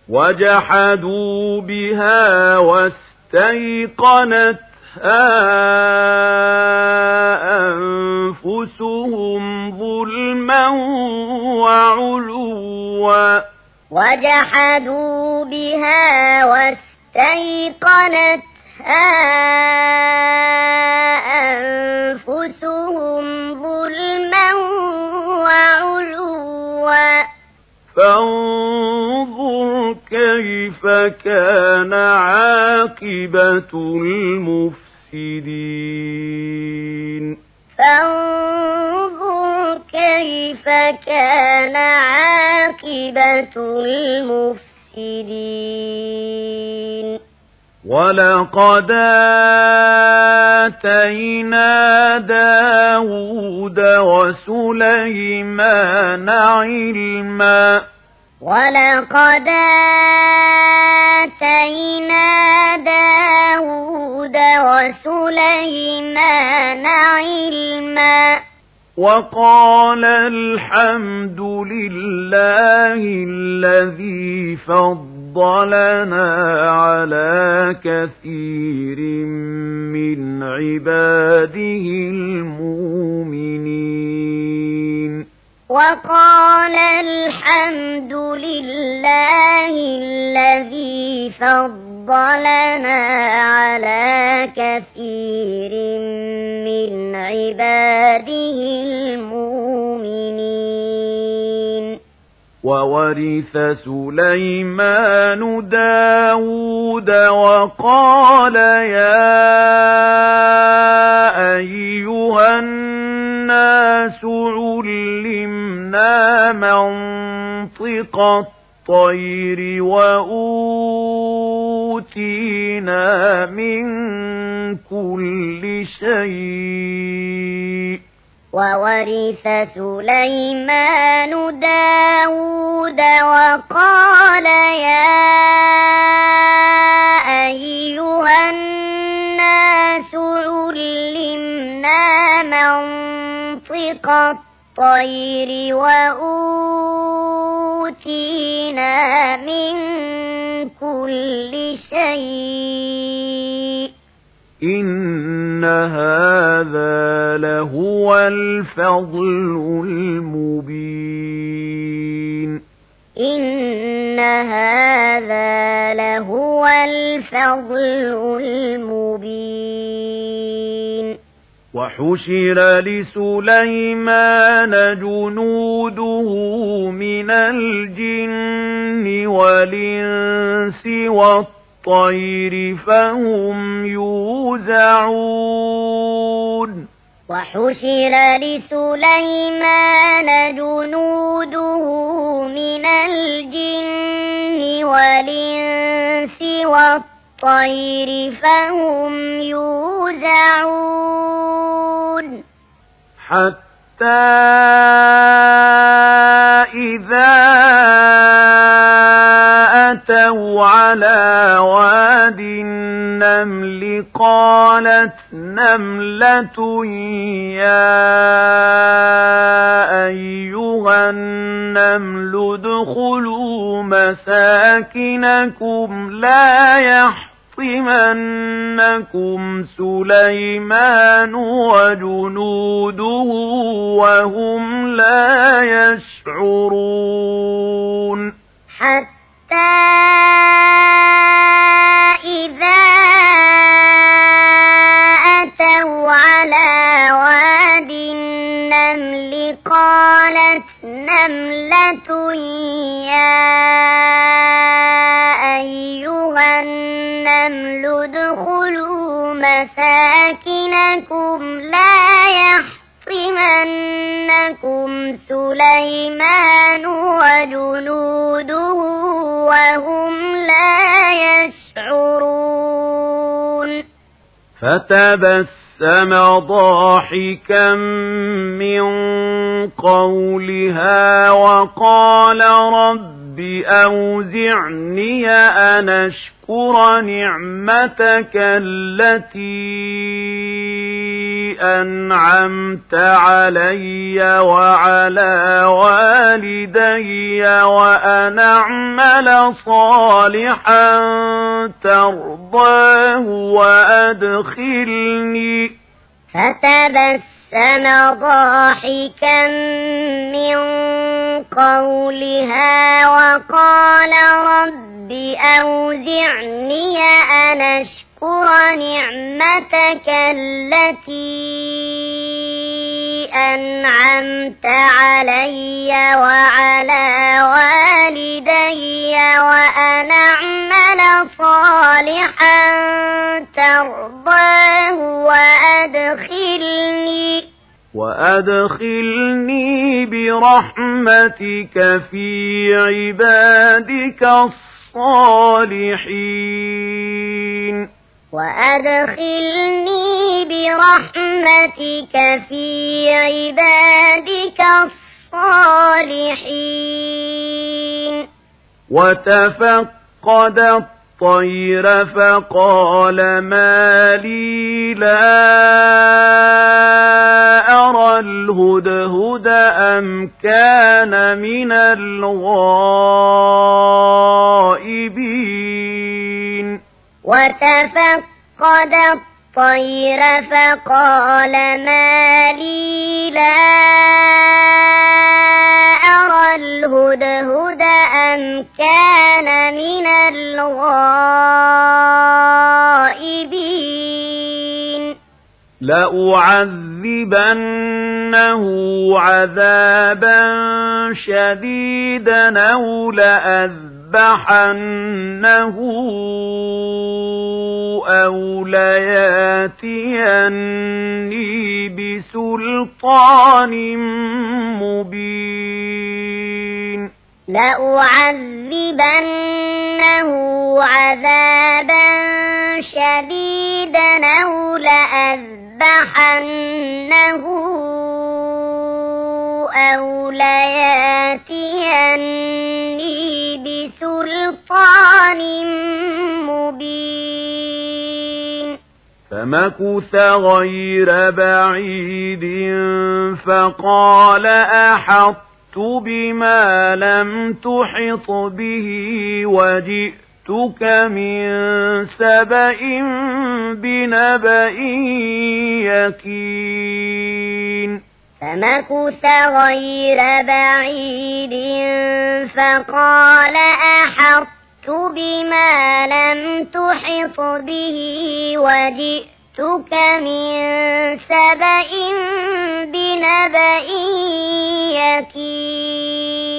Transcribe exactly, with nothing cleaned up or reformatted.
وجحدوا بها واستيقنتها أنفسهم ظلما وعلوا وجحدوا بها واستيقنتها أنفسهم ظلما وعلوا فانظر كيف كان عاقبة المفسدين فانظر كيف كان عاقبة المفسدين ولقد آتينا داود وسليمان علما ولقد آتينا داود وسليمان علما وقال الحمد لله الذي فضلنا على كثير من عباده المؤمنين وقال الحمد لله الذي فضلنا على كثير من عباده المؤمنين وورث سليمان داود وقال يا أيها الناس علمنا منطق الطير وأوتينا من كل شيء وورث سليمان داود وقال يا أيها الناس علمنا منطق الطير وأوتينا من كل شيء إن هذا لهو الفضل المبين إن هذا لهو الفضل المبين وحشر لسليمان جنوده من الجن والإنس والطير فهم يوزعون وحشر لسليمان جنوده من الجن والإنس والطير فهم يوزعون حتى إذا أتوا على واد النمل قالت نملة يا أيها النمل ادخلوا مساكنكم لا يحطمنكم سليمان وجنوده وهم لا يشعرون حتى إذا أتوا على واد النمل قالت نملة يا أيها النمل ادخلوا مساكنكم لا يحطمنكم سليمان وجنوده وهم لا يشعرون فتبسم ضاحكا من قولها وقال رب أوزعني أن أشكر نعمتك التي أنعمت علي وعلى والدي وأن أعمل صالحا ترضاه وأدخلني فتبسم ضاحكا من قولها وقال رب أوزعني أن أشكر نعمتك التي أنعمت علي وعلى والدي وأن أعمل صالحا ترضاه وأدخلني وأدخلني برحمتك في عبادك الصالحين وأدخلني برحمتك في عبادك الصالحين. وتفقد الطير فقال ما لي لا أرى الهدهد أم كان من الغائبين وتفقد الطير فقال ما لي لا أرى الهدهد أم كان من الغائبين لأعذبنه عذابا شديدا أو لأذبحنه أو لياتيني بسلطان مبين لأعذبنه عذابا شديدا أو لأذبحنه أو لياتيني بسلطان مبين فمكث غير بعيد فقال أحطت بما لم تحط به وجئتك من سبأ بنبأ يقين فمكث غير بعيد فقال أحطت بما لم تحط به وجئتك من سبأ بنبأ يقين